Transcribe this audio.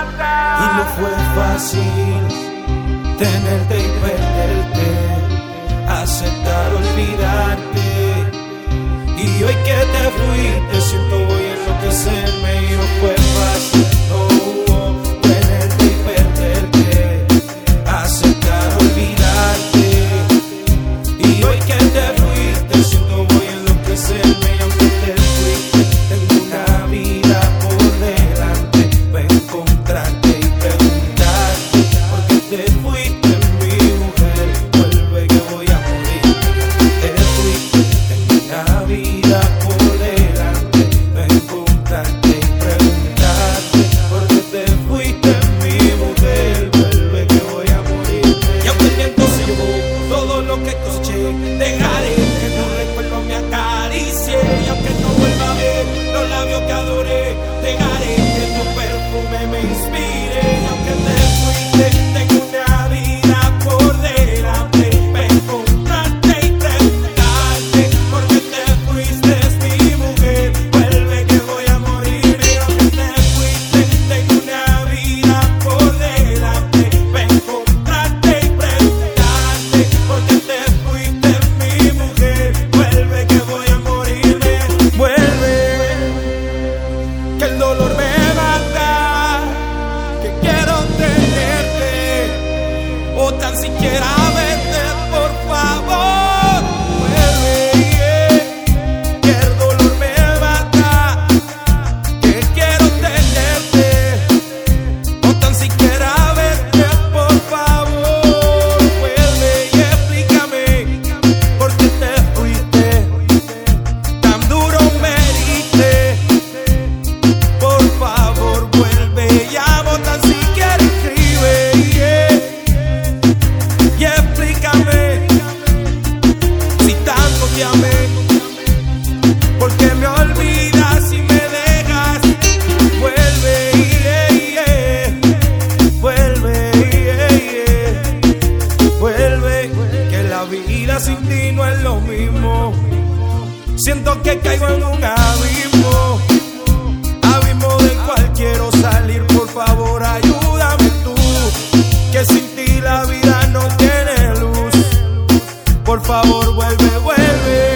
Y no fue fácil tenerte y perderte, aceptar olvidarte. Y hoy que te fuiste siento voy a enloquecerme. Y no fue fácil, no, tenerte y perderte, aceptar olvidarte. Y hoy que te fuiste siento voy a enloquecerme. Y aunque te fuiste tengo una vida por delante para encontrarte y preguntarte por qué te fuiste mi mujer, vuelve que voy a morir. Te fuiste tengo una vida por delante para encontrarte y preguntarte por qué te fuiste mi mujer, vuelve que voy a morir. Y aunque el viento se llevó todo lo que escuché, dejaré que tu recuerdo me acaricie. Y aunque no vuelva a ver los labios que adoré, dejaré que tu perfume me inspire. Y aunque te fuiste tengo una vida por delante para encontrarte y preguntarte por qué te fuiste mi mujer, vuelve que voy a morir. Y aunque te fuiste tengo una vida por delante para encontrarte y preguntarte por qué te fuiste mi mujer, vuelve que voy a morirme. Vuelve, que el dolor me mata, que quiero tenerte o tan siquiera verte, por favor. Vuelve, que el dolor me mata, que quiero tenerte o tan siquiera verte, por favor. Vuelve y explícame por qué te fuiste, tan duro me heriste. Por favor vuelve, llamo tan siquiera escribe, y explícame si tanto te amé, porque me olvidas y me dejas. Vuelve, vuelve, vuelve, que la vida sin ti no es lo mismo. Siento que caigo en un abismo, abismo del cual quiero salir. Por favor ayúdame tú, que sin ti la vida no tiene luz. Por favor vuelve, vuelve.